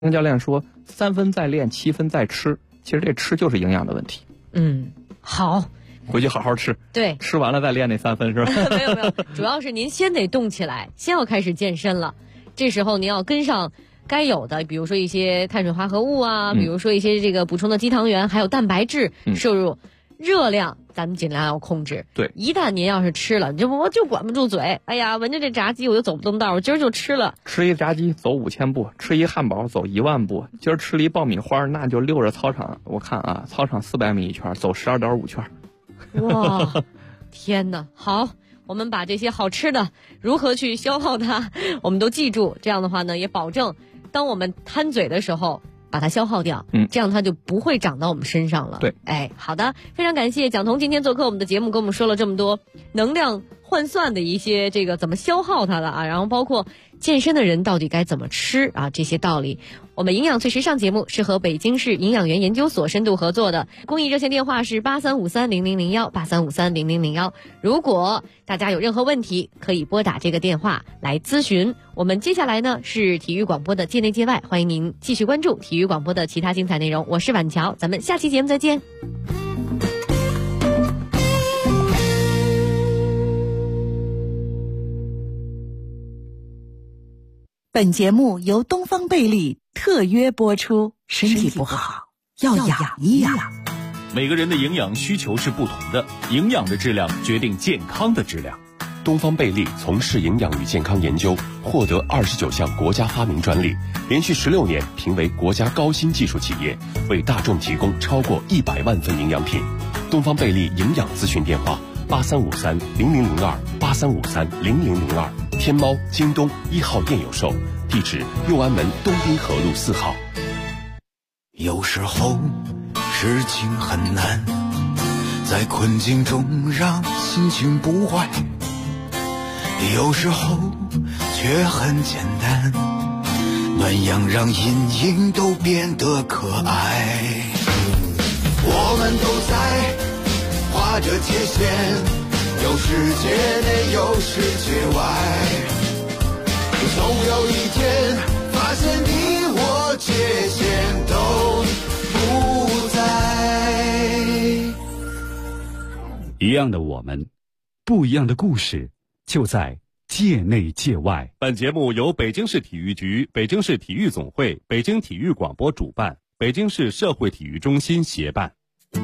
教练说3分在练，7分在吃，其实这吃就是营养的问题。 好， 回去好好吃。 对， 吃完了再练那3分是吧？ 没有，主要是您先得动起来，先要开始健身了。这时候您要跟上该有的，比如说一些碳水化合物啊，比如说一些这个补充的肌糖原，还有蛋白质摄入。热量咱们尽量要控制。 对， 一旦您要是吃了，我就管不住嘴。哎呀，闻着这炸鸡我就走不动道，我今儿就吃了。 吃一炸鸡走5000步，吃一汉堡走10000步，今儿吃了一爆米花，那就溜着操场，我看啊，操场400米一圈，走12.5圈。 哇，天哪！好，我们把这些好吃的如何去消耗它，我们都记住。这样的话呢，也保证当我们贪嘴的时候，把它消耗掉，这样它就不会长到我们身上了。 对， 好的，非常感谢蒋彤今天做客我们的节目，跟我们说了这么多能量换算的一些这个怎么消耗它的啊，然后包括健身的人到底该怎么吃啊，这些道理。我们营养最时尚节目是和北京市营养元研究所深度合作的，公益热线电话是83530001，83530001。如果大家有任何问题，可以拨打这个电话来咨询。我们接下来呢是体育广播的界内界外，欢迎您继续关注体育广播的其他精彩内容。我是婉乔，咱们下期节目再见。 本节目由东方贝利特约播出，身体不好要养一养。 每个人的营养需求是不同的，营养的质量决定健康的质量。 东方贝利从事营养与健康研究，获得29项国家发明专利，连续16年评为国家高新技术企业，为大众提供超过100万份营养品。东方贝利营养咨询电话83530002，83530002，天猫、京东1号店有售，地址右安门东滨河路4号。 有时候事情很难，在困境中让心情不坏，有时候却很简单，暖阳让阴影都变得可爱。我们都在画着界限，有世界内有世界外，总有一天发现你我界限都不在。 一样的我们，不一样的故事，就在界内界外。 本节目由北京市体育局、北京市体育总会、北京体育广播主办，北京市社会体育中心协办。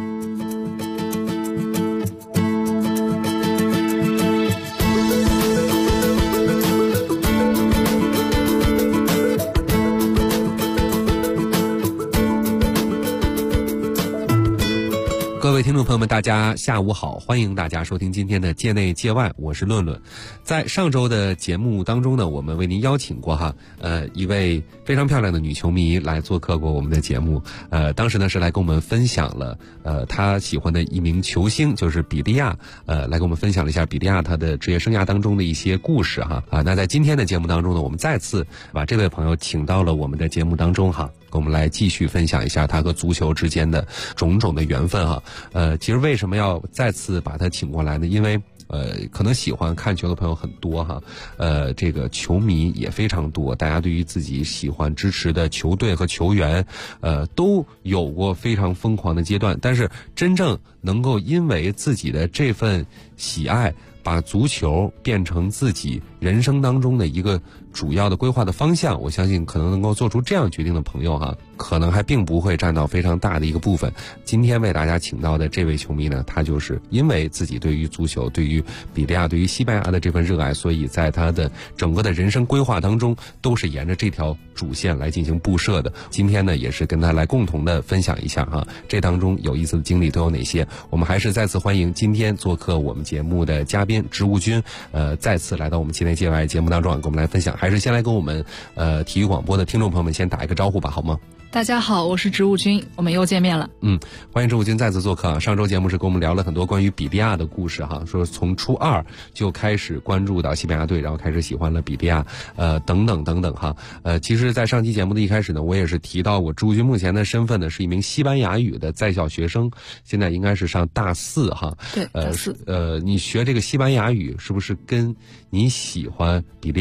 各位听众朋友们，大家下午好，欢迎大家收听今天的界内界外，我是论论。在上周的节目当中呢，我们为您邀请过一位非常漂亮的女球迷来做客过我们的节目。当时呢是来跟我们分享了她喜欢的一名球星，就是比利亚，来跟我们分享了一下比利亚她的职业生涯当中的一些故事那在今天的节目当中呢，我们再次把这位朋友请到了我们的节目当中跟我们来继续分享一下他和足球之间的种种的缘分其实为什么要再次把他请过来呢？因为可能喜欢看球的朋友很多这个球迷也非常多，大家对于自己喜欢支持的球队和球员都有过非常疯狂的阶段，但是真正能够因为自己的这份喜爱把足球变成自己人生当中的一个主要的规划的方向，我相信可能能够做出这样决定的朋友可能还并不会占到非常大的一个部分。今天为大家请到的这位球迷呢，他就是因为自己对于足球、对于比利亚、对于西班牙的这份热爱，所以在他的整个的人生规划当中都是沿着这条主线来进行布设的。今天呢，也是跟他来共同的分享一下这当中有意思的经历都有哪些。我们还是再次欢迎今天做客我们节目的嘉宾植物君，再次来到我们界内界外节目当中跟我们来分享。还是先来跟我们体育广播的听众朋友们先打一个招呼吧，好吗？ 大家好，我是植物君，我们又见面了。 欢迎植物君再次做客上周节目是跟我们聊了很多关于比利亚的故事说从初2就开始关注到西班牙队，然后开始喜欢了比利亚等等等等其实在上期节目的一开始呢，我也是提到我植物君目前的身份呢是一名西班牙语的在校学生，现在应该是上大4 对，大4。 你学这个西班牙语是不是跟你喜欢比利亚和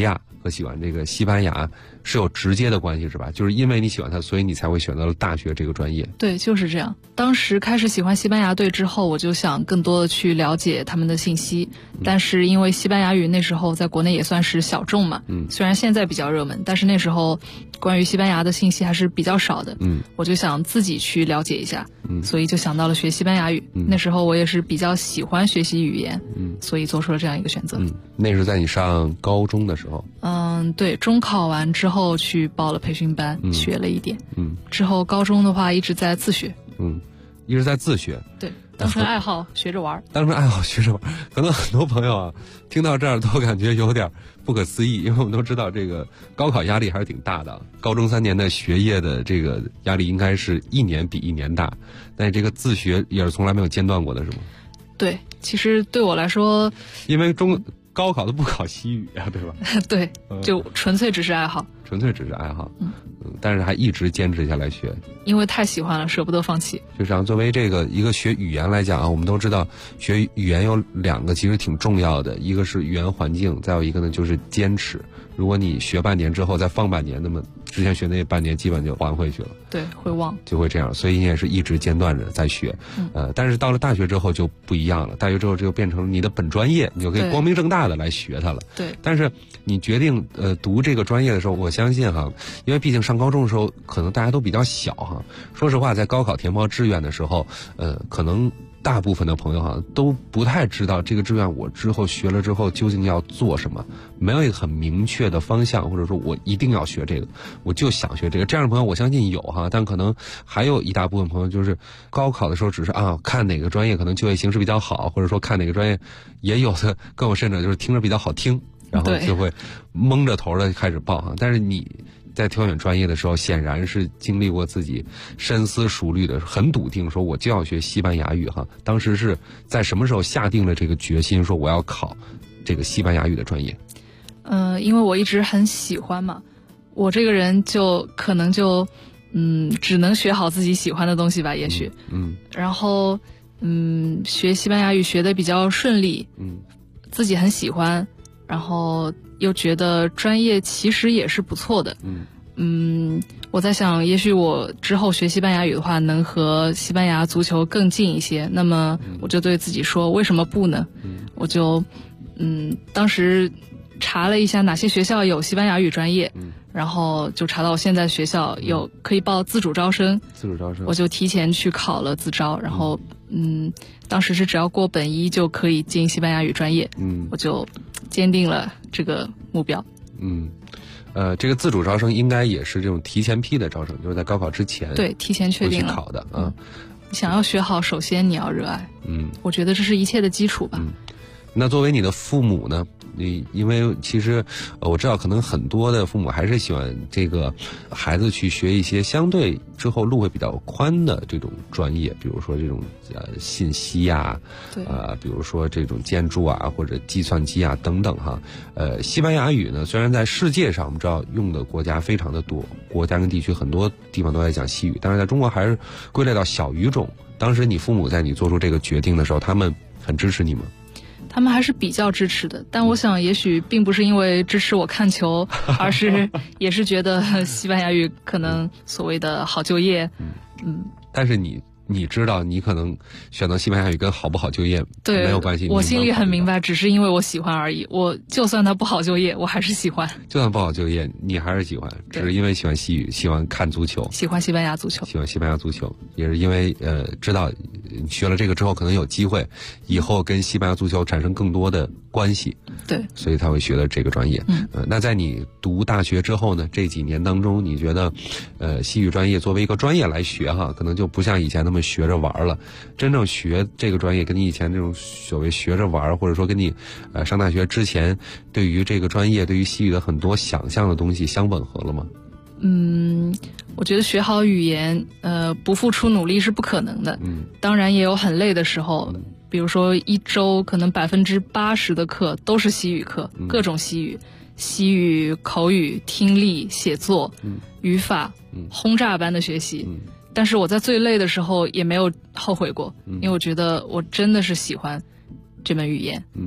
和喜欢这个西班牙是有直接的关系，是吧？就是因为你喜欢它，所以你才会选择了大学这个专业。 对，就是这样。当时开始喜欢西班牙队之后，我就想更多的去了解他们的信息。但是因为西班牙语那时候在国内也算是小众嘛，虽然现在比较热门，但是那时候关于西班牙的信息还是比较少的。我就想自己去了解一下，所以就想到了学西班牙语。那时候我也是比较喜欢学习语言，所以做出了这样一个选择。 那是在你上高中的时候？ 对，中考完之后去报了培训班，学了一点。之后高中的话一直在自学。 一直在自学。 对，当成爱好学着玩。 当成爱好学着玩，可能很多朋友啊，听到这儿都感觉有点不可思议，因为我们都知道这个高考压力还是挺大的，高中3年的学业的这个压力应该是一年比一年大，但是这个自学也是从来没有间断过的，是吗？ 对，其实对我来说， 因为高考都不考西语啊，对吧？ 对，就纯粹只是爱好。 纯粹只是爱好，但是还一直坚持下来学， 因为太喜欢了，舍不得放弃。 就这样，作为这个一个学语言来讲啊，我们都知道学语言有2个其实挺重要的，一个是语言环境，再有一个呢就是坚持。如果你学半年之后再放半年，那么之前学那半年基本就还回去了。 对，会忘， 就会这样，所以你也是一直间断着在学。但是到了大学之后就不一样了，大学之后就变成你的本专业，你就可以光明正大的来学它了。 对。 但是你决定读这个专业的时候，我相信哈，因为毕竟上高中的时候可能大家都比较小哈。说实话，在高考填报志愿的时候，可能大部分的朋友哈都不太知道这个志愿我之后学了之后究竟要做什么，没有一个很明确的方向，或者说我一定要学这个，我就想学这个。这样的朋友我相信有哈，但可能还有一大部分朋友就是高考的时候只是看哪个专业可能就业形势比较好，或者说看哪个专业，也有的更有甚者就是听着比较好听，然后就会蒙着头的开始报哈。但是你在挑选专业的时候，显然是经历过自己深思熟虑的，很笃定说我就要学西班牙语哈。当时是在什么时候下定了这个决心，说我要考这个西班牙语的专业？ 因为我一直很喜欢嘛，我这个人就可能就只能学好自己喜欢的东西吧，也许。然后学西班牙语学得比较顺利，自己很喜欢，然后又觉得专业其实也是不错的。我在想，也许我之后学西班牙语的话，能和西班牙足球更近一些。那么我就对自己说，为什么不呢？我就当时查了一下哪些学校有西班牙语专业，然后就查到我现在学校有可以报自主招生。我就提前去考了自招，然后当时是只要过本一就可以进西班牙语专业。我就坚定了这个目标。 这个自主招生应该也是这种提前批的招生，就是在高考之前。 对，提前确定了考的啊。 想要学好，首先你要热爱。我觉得这是一切的基础吧。 那作为你的父母呢？因为其实我知道可能很多的父母还是喜欢这个孩子去学一些相对之后路会比较宽的这种专业，比如说这种信息啊，比如说这种建筑啊或者计算机啊等等哈。西班牙语呢，虽然在世界上我们知道用的国家非常的多，国家跟地区很多地方都在讲西语，但是在中国还是归类到小语种。当时你父母在你做出这个决定的时候，他们很支持你吗？ 他们还是比较支持的，但我想也许并不是因为支持我看球，而是也是觉得西班牙语可能所谓的好就业。 但是你知道你可能选择西班牙语跟好不好就业没有关系。 我心里很明白，只是因为我喜欢而已。我就算它不好就业，我还是喜欢。 就算不好就业，你还是喜欢，只是因为喜欢西语，喜欢看足球， 喜欢西班牙足球， 喜欢西班牙足球，也是因为知道学了这个之后可能有机会以后跟西班牙足球产生更多的关系。 对， 所以他会学的这个专业。那在你读大学之后呢，这几年当中，你觉得西语专业作为一个专业来学哈，可能就不像以前那么学着玩了。真正学这个专业跟你以前这种所谓学着玩，或者说跟你上大学之前对于这个专业对于西语的很多想象的东西相吻合了吗？ 我觉得学好语言不付出努力是不可能的。当然也有很累的时候，比如说一周可能80%的课都是西语课，各种西语、口语、听力、写作、语法，轰炸般的学习。但是我在最累的时候也没有后悔过，因为我觉得我真的是喜欢这门语言。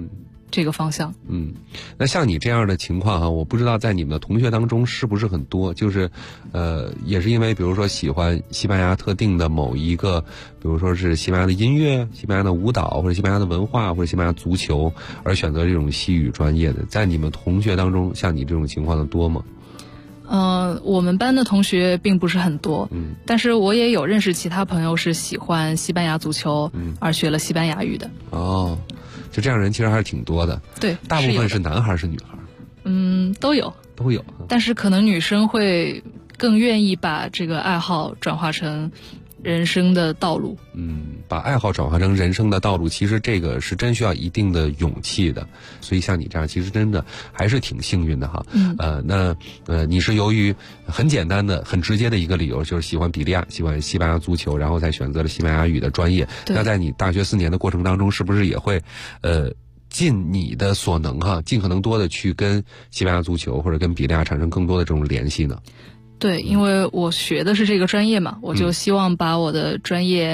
这个方向。 那像你这样的情况我不知道在你们的同学当中是不是很多，就是也是因为比如说喜欢西班牙特定的某一个，比如说是西班牙的音乐、西班牙的舞蹈，或者西班牙的文化，或者西班牙足球而选择这种西语专业的，在你们同学当中像你这种情况的多吗？ 我们班的同学并不是很多，但是我也有认识其他朋友是喜欢西班牙足球而学了西班牙语的。 就这样人其实还是挺多的。 对， 大部分是男孩是女孩？ 都有。但是可能女生会更愿意把这个爱好转化成人生的道路。 把爱好转化成人生的道路，其实这个是真需要一定的勇气的。所以像你这样，其实真的还是挺幸运的哈。你是由于很简单的、很直接的一个理由，就是喜欢比利亚，喜欢西班牙足球，然后才选择了西班牙语的专业。那在你大学4年的过程当中，是不是也会尽你的所能尽可能多的去跟西班牙足球或者跟比利亚产生更多的这种联系呢？ 对，因为我学的是这个专业嘛，我就希望把我的专业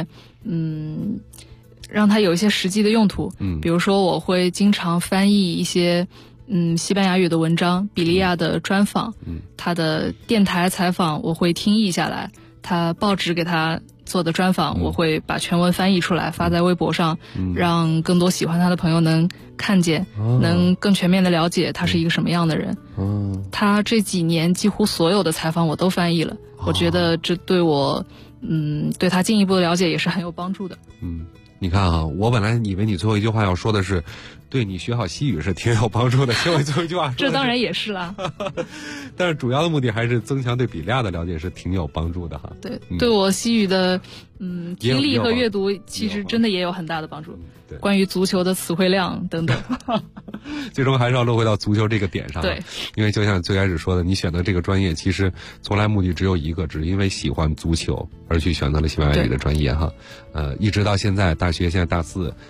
让它有一些实际的用途。比如说我会经常翻译一些西班牙语的文章，比利亚的专访，他的电台采访我会听译下来，他报纸给他做的专访我会把全文翻译出来发在微博上，让更多喜欢他的朋友能看见，能更全面的了解他是一个什么样的人。他这几年几乎所有的采访我都翻译了，我觉得这对我对他进一步的了解也是很有帮助的。 你看我本来以为你最后一句话要说的是对你学好西语是挺有帮助的，结果最后一句话说这当然也是啦。 但是主要的目的还是增强对比利亚的了解，是挺有帮助的哈。 对，对我西语的听力和阅读其实真的也有很大的帮助。关于足球的词汇量等等。 最终还是要落回到足球这个点上。 对， 因为就像最开始说的，你选择这个专业其实从来目的只有一个，只是因为喜欢足球而去选择了西班牙语的专业哈。一直到现在大学现在大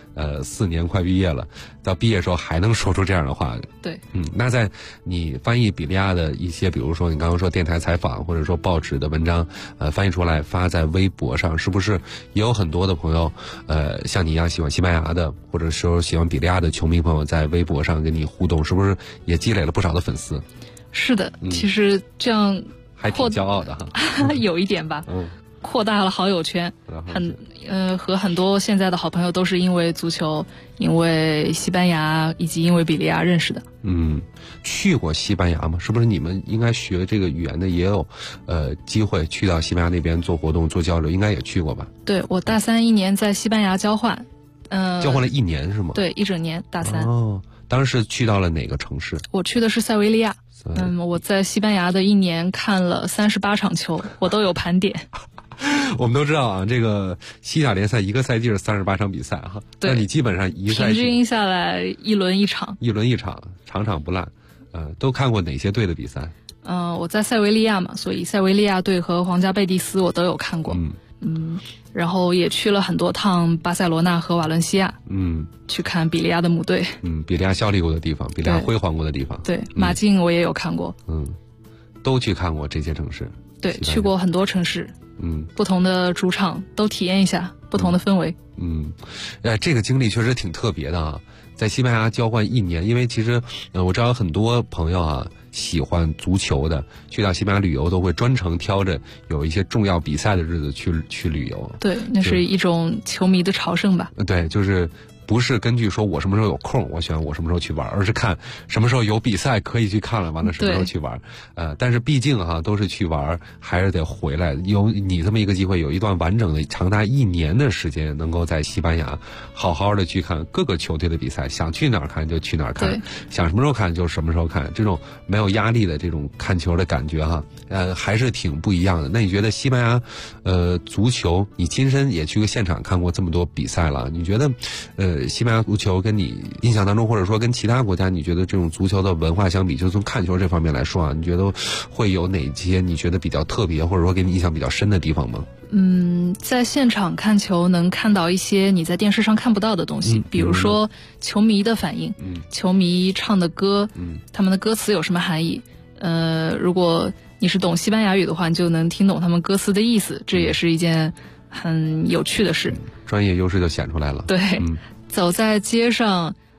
4，4年快毕业了，到毕业的时候还能说出这样的话。 对， 那在你翻译比利亚的一些，比如说你刚刚说电台采访或者说报纸的文章，翻译出来发在微博上，是不是也有很多的朋友，像你一样喜欢西班牙的，或者说喜欢比利亚的球迷朋友在微博上跟你互动，是不是也积累了不少的粉丝？ 是的，其实这样还挺骄傲的哈。 有一点吧。扩大了好友圈，和很多现在的好朋友都是因为足球、因为西班牙以及因为比利亚认识的。去过西班牙吗？是不是你们应该学这个语言的也有机会去到西班牙那边做活动、做交流？应该也去过吧？对，我大3 1年在西班牙交换，交换了1年是吗？对，1整年，大3。当时去到了哪个城市？我去的是塞维利亚。我在西班牙的1年看了38场球，我都有盘点。我们都知道这个西甲联赛一个赛季是38场比赛哈，那你基本上一赛季平均下来1轮1场，场场不烂。都看过哪些队的比赛？我在塞维利亚嘛，所以塞维利亚队和皇家贝蒂斯我都有看过。然后也去了很多趟巴塞罗那和瓦伦西亚，去看比利亚的母队，比利亚效力过的地方，比利亚辉煌过的地方。对，马竞我也有看过，都去看过这些城市。对，去过很多城市，不同的主场都体验一下不同的氛围。这个经历确实挺特别的啊，在西班牙交换1年，因为其实我知道很多朋友喜欢足球的，去到西班牙旅游都会专程挑着有一些重要比赛的日子去旅游。对，那是一种球迷的朝圣吧。对，就是不是根据说我什么时候有空，我选我什么时候去玩，而是看什么时候有比赛可以去看了，完了什么时候去玩。但是毕竟都是去玩，还是得回来。有你这么一个机会，有一段完整的长达1年的时间，能够在西班牙好好的去看各个球队的比赛，想去哪儿看就去哪儿看，想什么时候看就什么时候看，这种没有压力的这种看球的感觉还是挺不一样的。那你觉得西班牙足球，你亲身也去过现场看过这么多比赛了，你觉得西班牙足球跟你印象当中，或者说跟其他国家你觉得这种足球的文化相比，就从看球这方面来说你觉得会有哪些你觉得比较特别，或者说给你印象比较深的地方吗？在现场看球能看到一些你在电视上看不到的东西，比如说球迷的反应，球迷唱的歌，他们的歌词有什么含义。如果你是懂西班牙语的话，你就能听懂他们歌词的意思，这也是一件很有趣的事。专业优势就显出来了。对，走在街上，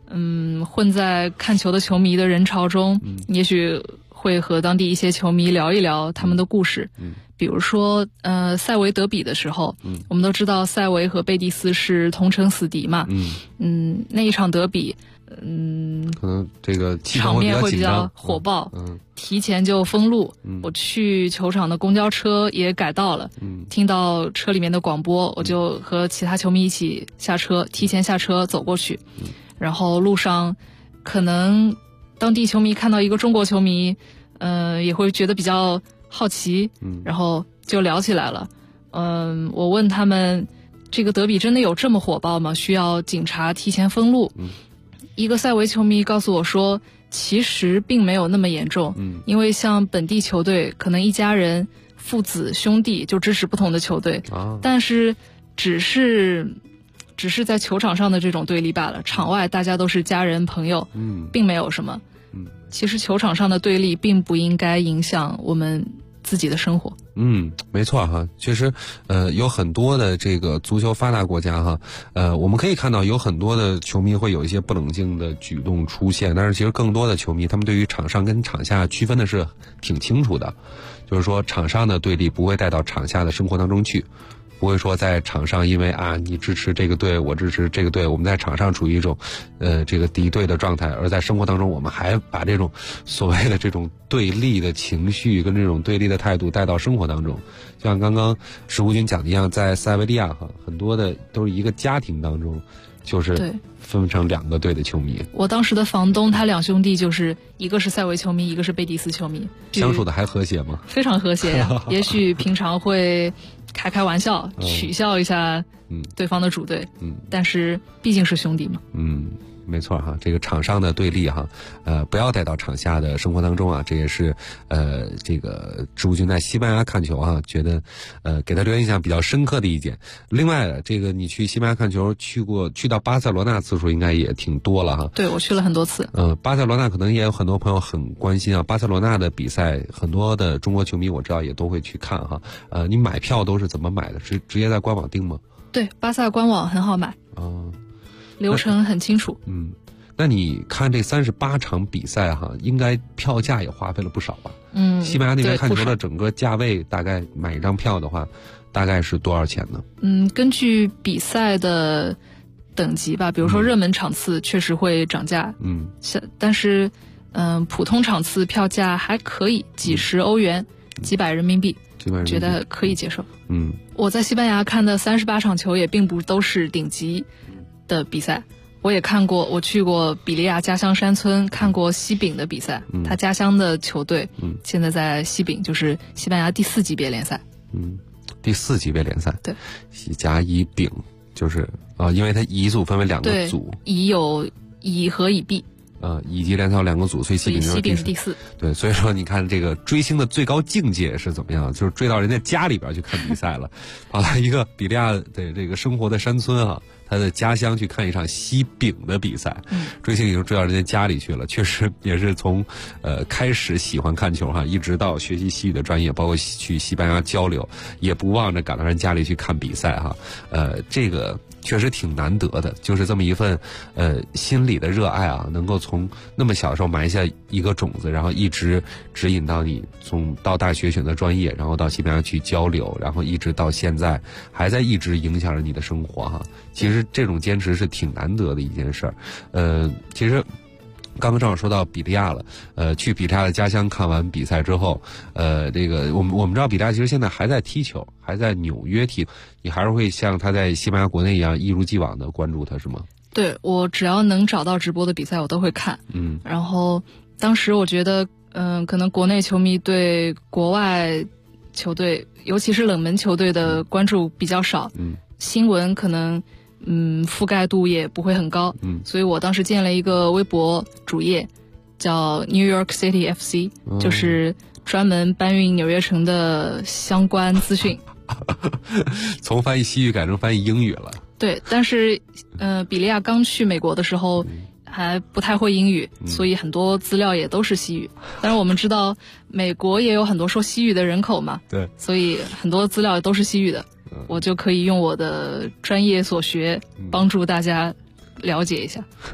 混在看球的球迷的人潮中，也许会和当地一些球迷聊一聊他们的故事。比如说塞维德比的时候，我们都知道塞维和贝蒂斯是同城死敌嘛。那一场德比， 可能这个场面会比较火爆，提前就封路。我去球场的公交车也改道了，听到车里面的广播，我就和其他球迷一起下车，提前下车走过去。然后路上可能当地球迷看到一个中国球迷，也会觉得比较好奇，然后就聊起来了。我问他们，这个德比真的有这么火爆吗？需要警察提前封路？一个塞维球迷告诉我说，其实并没有那么严重，因为像本地球队，可能一家人、父子、兄弟就支持不同的球队，但是只是在球场上的这种对立罢了，场外大家都是家人朋友，并没有什么。其实球场上的对立并不应该影响我们自己的生活。 没错哈，其实有很多的这个足球发达国家哈，我们可以看到有很多的球迷会有一些不冷静的举动出现，但是其实更多的球迷他们对于场上跟场下区分的是挺清楚的，就是说场上的对立不会带到场下的生活当中去。不会说在场上因为你支持这个队，我支持这个队，我们在场上处于一种这个敌对的状态，而在生活当中我们还把这种所谓的这种对立的情绪跟这种对立的态度带到生活当中。像刚刚石湖军讲的一样，在塞维利亚很多的都是一个家庭当中，就是分成两个队的球迷。 我当时的房东他两兄弟，就是一个是塞维球迷，一个是贝蒂斯球迷， 相处的还和谐吗？ 非常和谐呀。也许平常会开玩笑，取笑一下对方的主队，但是毕竟是兄弟嘛。 没错哈，这个场上的对立哈，不要带到场下的生活当中啊，这也是这个植物军在西班牙看球啊，觉得给他留下印象比较深刻的一点。另外，这个你去西班牙看球，去到巴塞罗那次数应该也挺多了哈。 对，我去了很多次。 巴塞罗那可能也有很多朋友很关心啊，巴塞罗那的比赛，很多的中国球迷我知道也都会去看哈。你买票都是怎么买的？直接在官网订吗？ 对，巴萨官网很好买。流程很清楚。 那你看这38场比赛哈，应该票价也花费了不少吧？西班牙那边看球的整个价位，大概买一张票的话，大概是多少钱呢？ 根据比赛的等级吧，比如说热门场次确实会涨价，但是普通场次票价还可以，几十欧元，几百人民币，觉得可以接受。我在西班牙看的38场球也并不都是顶级的比赛，我也看过，我去过比利亚家乡山村看过西丙的比赛，他家乡的球队现在在西丙，就是西班牙第4级别联赛。 第4级别联赛， 对， 西甲乙丙就是因为它乙组分为2个组， 乙有乙和乙 B。 乙级联赛有2个组，所以西丙是第4。 对，所以说你看这个追星的最高境界是怎么样？就是追到人家家里边去看比赛了，跑到一个比利亚的这个生活的山村啊，他的家乡去看一场西丙的比赛，追星已经追到人家家里去了。确实也是从开始喜欢看球哈，一直到学习西语的专业，包括去西班牙交流，也不忘着赶到人家里去看比赛哈。这个确实挺难得的，就是这么一份心里的热爱啊，能够从那么小的时候埋下一个种子，然后一直指引到你到大学选择专业，然后到西班牙去交流，然后一直到现在还在一直影响着你的生活哈。其实这种坚持是挺难得的一件事儿。其实刚刚正好说到比利亚了，去比利亚的家乡看完比赛之后，这个我们知道比利亚其实现在还在踢球，还在纽约踢，你还是会像他在西班牙国内一样一如既往的关注他是吗？ 对，我只要能找到直播的比赛我都会看。然后当时我觉得可能国内球迷对国外球队，尤其是冷门球队的关注比较少，新闻可能覆盖度也不会很高，所以我当时建了一个微博主页，叫 New York City FC，就是专门搬运纽约城的相关资讯。 从翻译西语改成翻译英语了。 对，但是比利亚刚去美国的时候还不太会英语，所以很多资料也都是西语。但是我们知道美国也有很多说西语的人口嘛， 对， 所以很多资料都是西语的。我就可以用我的专业所学帮助大家了解一下。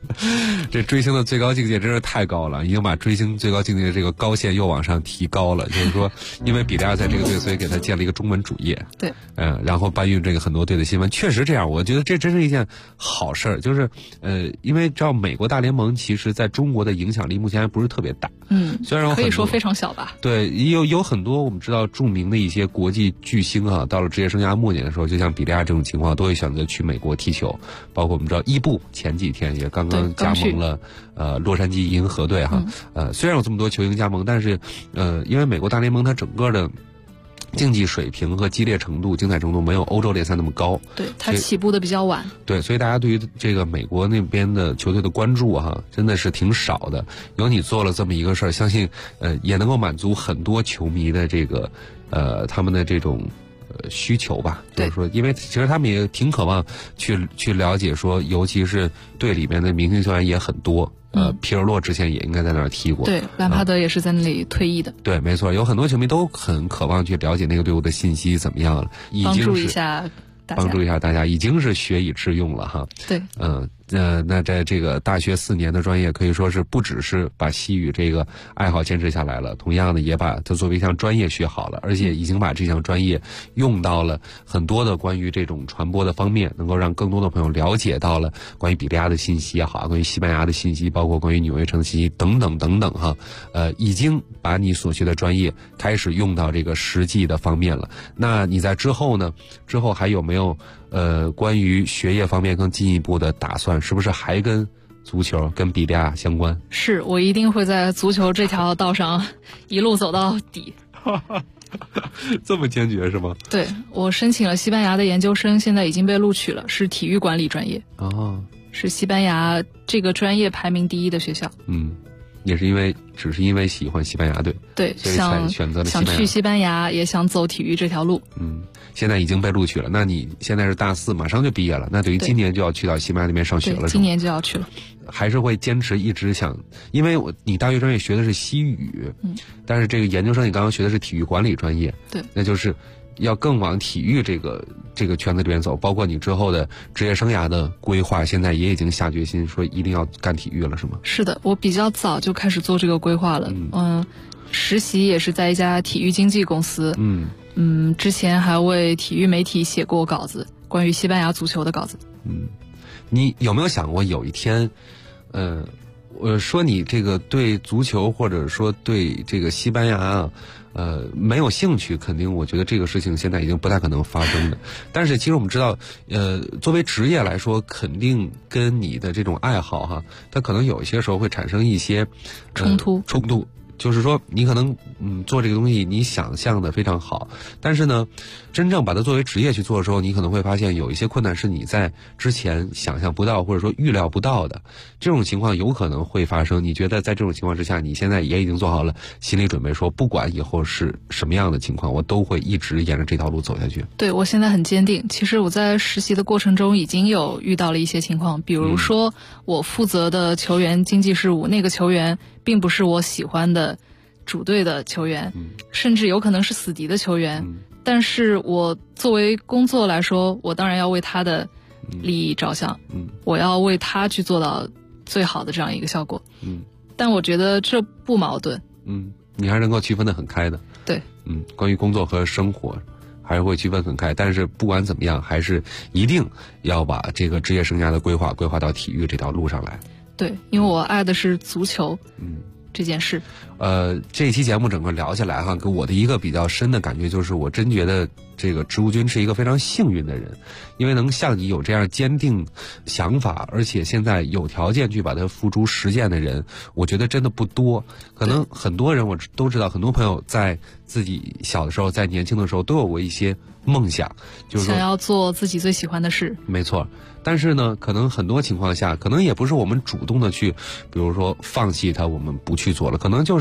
这追星的最高境界真是太高了，已经把追星最高境界的这个高线又往上提高了。就是说，因为比利亚在这个队，所以给他建了一个中文主页。 对， 然后搬运这个很多队的新闻，确实这样，我觉得这真是一件好事儿。就是因为知道美国大联盟其实在中国的影响力目前还不是特别大。虽然可以说非常小吧。 对，有很多我们知道著名的一些国际巨星啊，到了职业生涯末年的时候，就像比利亚这种情况，都会选择去美国踢球。包括我们知道伊布前几天也刚刚加盟了洛杉矶银河队哈。虽然有这么多球星加盟，但是因为美国大联盟它整个的竞技水平和激烈程度、精彩程度没有欧洲联赛那么高， 对，它起步的比较晚。 对，所以大家对于这个美国那边的球队的关注哈，真的是挺少的。有你做了这么一个事儿，相信也能够满足很多球迷的这个他们的这种需求吧。就是说，因为其实他们也挺渴望去了解说，尤其是队里面的明星球员也很多。皮尔洛之前也应该在那儿踢过， 对，兰帕德也是在那里退役的。 对，没错，有很多球迷都很渴望去了解那个队伍的信息怎么样了， 帮助一下大家，已经是学以致用了哈。 对， 那在这个大学4年的专业，可以说是不只是把西语这个爱好坚持下来了，同样的也把它作为一项专业学好了，而且已经把这项专业用到了很多的关于这种传播的方面，能够让更多的朋友了解到了关于比利亚的信息也好，关于西班牙的信息，包括关于纽约城的信息等等等等哈。已经把你所学的专业开始用到这个实际的方面了。那你在之后呢？之后还有没有关于学业方面更进一步的打算？是不是还跟足球、跟比利亚相关？ 是，我一定会在足球这条道上一路走到底。 这么坚决是吗？ 对，我申请了西班牙的研究生，现在已经被录取了，是体育管理专业。是西班牙这个专业排名第1的学校。 也是只是因为喜欢西班牙队， 对， 所以才选择了西班牙。 想去西班牙，也想走体育这条路。 现在已经被录取了。那你现在是大4，马上就毕业了，那等于今年就要去到西班牙那边上学了。 今年就要去了。 还是会坚持一直想，因为你大学专业学的是西语，但是这个研究生你刚刚学的是体育管理专业， 对， 那就是要更往体育这个圈子里面走，包括你之后的职业生涯的规划，现在也已经下决心说一定要干体育了，是吗？ 是的，我比较早就开始做这个规划了。实习也是在一家体育经纪公司。之前还为体育媒体写过稿子，关于西班牙足球的稿子。 你有没有想过有一天，说你这个对足球或者说对这个西班牙没有兴趣，肯定我觉得这个事情现在已经不太可能发生的。但是其实我们知道，作为职业来说，肯定跟你的这种爱好哈，它可能有一些时候会产生一些冲突。 就是说你可能做这个东西你想象的非常好，但是呢真正把它作为职业去做的时候，你可能会发现有一些困难是你在之前想象不到或者说预料不到的，这种情况有可能会发生。你觉得在这种情况之下，你现在也已经做好了心理准备，说不管以后是什么样的情况，我都会一直沿着这条路走下去？ 对，我现在很坚定。其实我在实习的过程中已经有遇到了一些情况，比如说我负责的球员经济事务，那个球员并不是我喜欢的主队的球员，甚至有可能是死敌的球员，但是我作为工作来说，我当然要为他的利益着想，我要为他去做到最好的这样一个效果。但我觉得这不矛盾。 你还是能够区分得很开的。 对， 关于工作和生活还是会区分很开，但是不管怎么样，还是一定要把这个职业生涯的规划到体育这条路上来。 对，因为我爱的是足球这件事。 这一期节目整个聊下来哈，给我的一个比较深的感觉就是，我真觉得这个植物君是一个非常幸运的人，因为能像你有这样坚定想法，而且现在有条件去把它付诸实践的人，我觉得真的不多。可能很多人我都知道，很多朋友在自己小的时候，在年轻的时候都有过一些梦想，就是想要做自己最喜欢的事。 没错。但是呢，可能很多情况下，可能也不是我们主动的去，比如说放弃它，我们不去做了，可能就是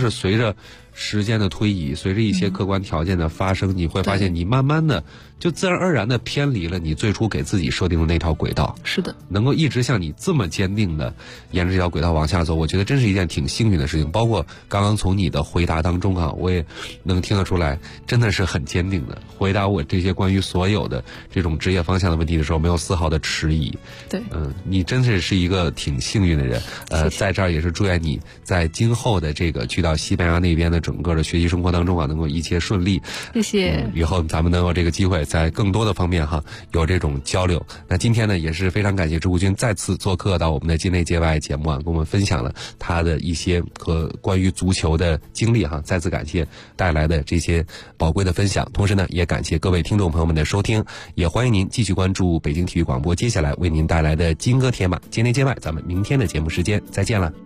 是随着时间的推移，随着一些客观条件的发生，你会发现你慢慢的就自然而然的偏离了你最初给自己设定的那条轨道。 是的， 能够一直像你这么坚定的沿着这条轨道往下走，我觉得真是一件挺幸运的事情。包括刚刚从你的回答当中啊，我也能听得出来，真的是很坚定的回答我这些关于所有的这种职业方向的问题的时候，没有丝毫的迟疑。 对， 你真是一个挺幸运的人。在这儿也是祝愿你在今后的这个去到西班牙那边的整个的学习生活当中啊，能够一切顺利。 谢谢。 以后咱们能有这个机会在更多的方面哈有这种交流。那今天呢也是非常感谢朱国军再次做客到我们的境内界外节目啊，跟我们分享了他的一些和关于足球的经历哈。再次感谢带来的这些宝贵的分享，同时呢也感谢各位听众朋友们的收听，也欢迎您继续关注北京体育广播接下来为您带来的金戈铁马境内界外，咱们明天的节目时间再见了。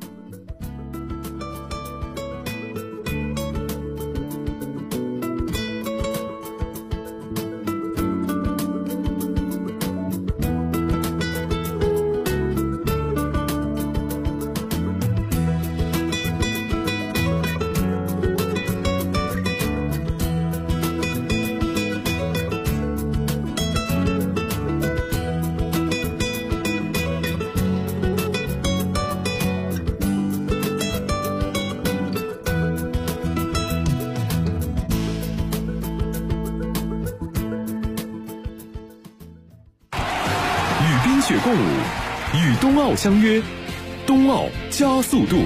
雪共舞，与冬奥相约，冬奥加速度。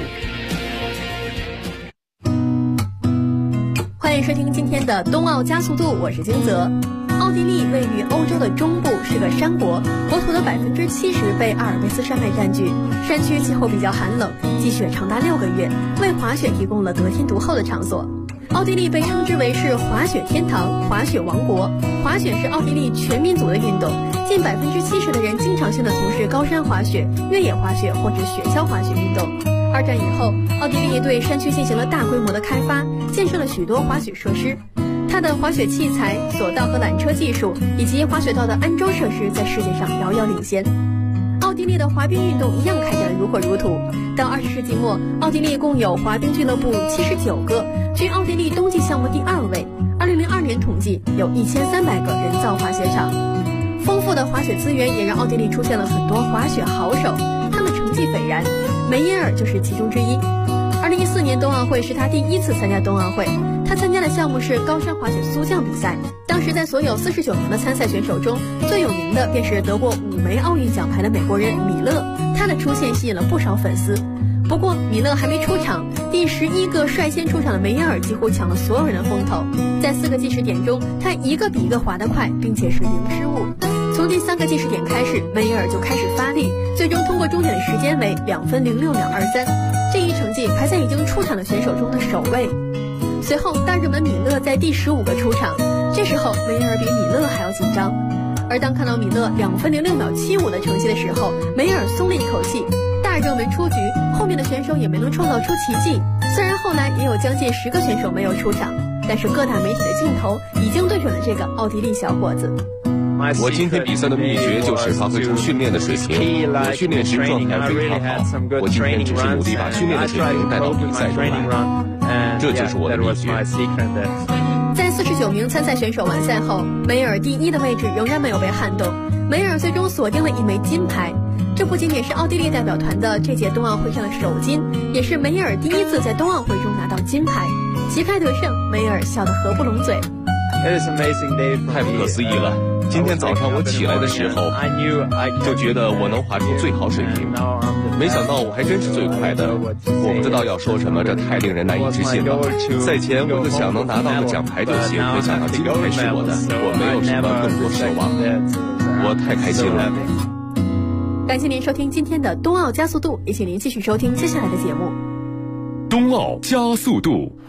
欢迎收听今天的冬奥加速度，我是金泽。奥地利位于欧洲的中部，是个山国，国土的70%被阿尔卑斯山脉占据，山区气候比较寒冷，积雪长达6个月，为滑雪提供了得天独厚的场所。奥地利被称之为是滑雪天堂、滑雪王国。滑雪是奥地利全民族的运动，近70%的人经常性的从事高山滑雪、越野滑雪或者雪橇滑雪运动。二战以后，奥地利对山区进行了大规模的开发，建设了许多滑雪设施。它的滑雪器材、索道和缆车技术以及滑雪道的安装设施在世界上遥遥领先。奥地利的滑冰运动一样开展得如火如荼。到20世纪末，奥地利共有滑冰俱乐部79个，居奥地利冬季项目第2位。2002年统计有1300个人造滑雪场。丰富的滑雪资源也让奥地利出现了很多滑雪好手，他们成绩斐然，梅耶尔就是其中之一。2014年冬奥会是他第1次参加冬奥会，他参加的项目是高山滑雪速降比赛。当时在所有49名的参赛选手中，最有名的便是得过5枚奥运奖牌的美国人米勒，他的出现吸引了不少粉丝。不过米勒还没出场，第11个率先出场的梅耶尔几乎抢了所有人的风头。在4个计时点中，他一个比一个滑得快，并且是零失误。从第3个计时点开始，梅耶尔就开始发力，最终通过终点的时间为2分06秒23，这一成绩排在已经出场的选手中的首位。随后大热门米勒在第15个出场，这时候梅耶尔比米勒还要紧张。而当看到米勒2分06秒75的成绩的时候，梅耶尔松了一口气。大热门出局，后面的选手也没能创造出奇迹。虽然后来也有将近10个选手没有出场，但是各大媒体的镜头已经对准了这个奥地利小伙子。 我今天比赛的秘诀就是发挥出训练的水平，我训练时状态非常好，我今天只是努力把训练的水平带到比赛中来，这就是我的秘诀。 在49名参赛选手完赛后，梅尔第1的位置仍然没有被撼动，梅尔最终锁定了1枚金牌。这不仅仅是奥地利代表团的这届冬奥会上的首金，也是梅尔第1次在冬奥会中拿到金牌。旗开得胜，梅尔笑得合不拢嘴。 太不可思议了！今天早上我起来的时候，就觉得我能滑出最好水平，没想到我还真是最快的。我不知道要说什么，这太令人难以置信了。赛前我就想能拿到个奖牌就行，没想到这个还是我的，我没有什么更多奢望，我太开心了。 感谢您收听今天的冬奥加速度，也请您继续收听接下来的节目。 冬奥加速度。